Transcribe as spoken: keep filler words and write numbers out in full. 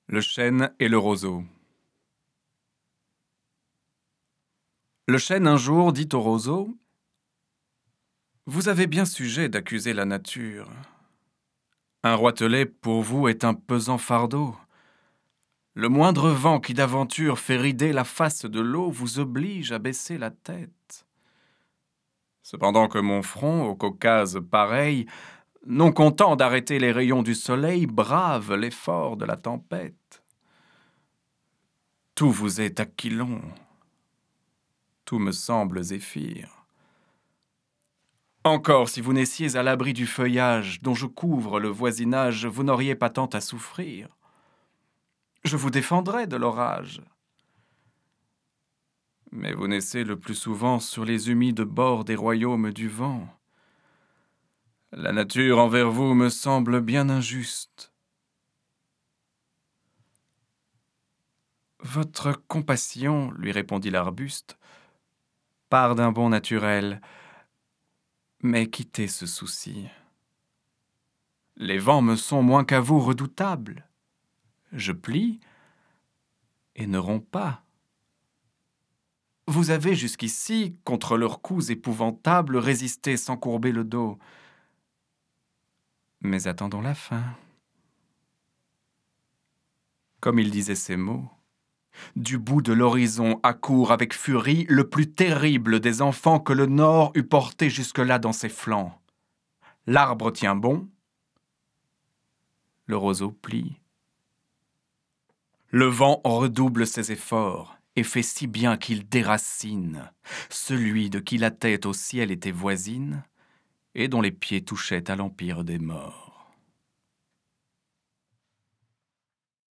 Le chêne et le roseau. Le chêne un jour dit au roseau : « Vous avez bien sujet d'accuser la nature. Un roitelet pour vous est un pesant fardeau. Le moindre vent qui d'aventure fait rider la face de l'eau vous oblige à baisser la tête. Cependant que mon front, au Caucase pareil, non content d'arrêter les rayons du soleil, brave l'effort de la tempête. Tout vous est Aquilon, tout me semble Zéphyr. Encore, si vous naissiez à l'abri du feuillage dont je couvre le voisinage, vous n'auriez pas tant à souffrir. Je vous défendrais de l'orage. Mais vous naissez le plus souvent sur les humides bords des royaumes du vent. La nature envers vous me semble bien injuste. Votre compassion, lui répondit l'arbuste, part d'un bon naturel, mais quittez ce souci. Les vents me sont moins qu'à vous redoutables. Je plie et ne romps pas. Vous avez jusqu'ici, contre leurs coups épouvantables, résisté sans courber le dos. Mais attendons la fin. Comme il disait ces mots, du bout de l'horizon accourt avec furie le plus terrible des enfants que le nord eût porté jusque-là dans ses flancs. L'arbre tient bon, le roseau plie. Le vent redouble ses efforts et fait si bien qu'il déracine celui de qui la tête au ciel était voisine et dont les pieds touchaient à l'empire des morts.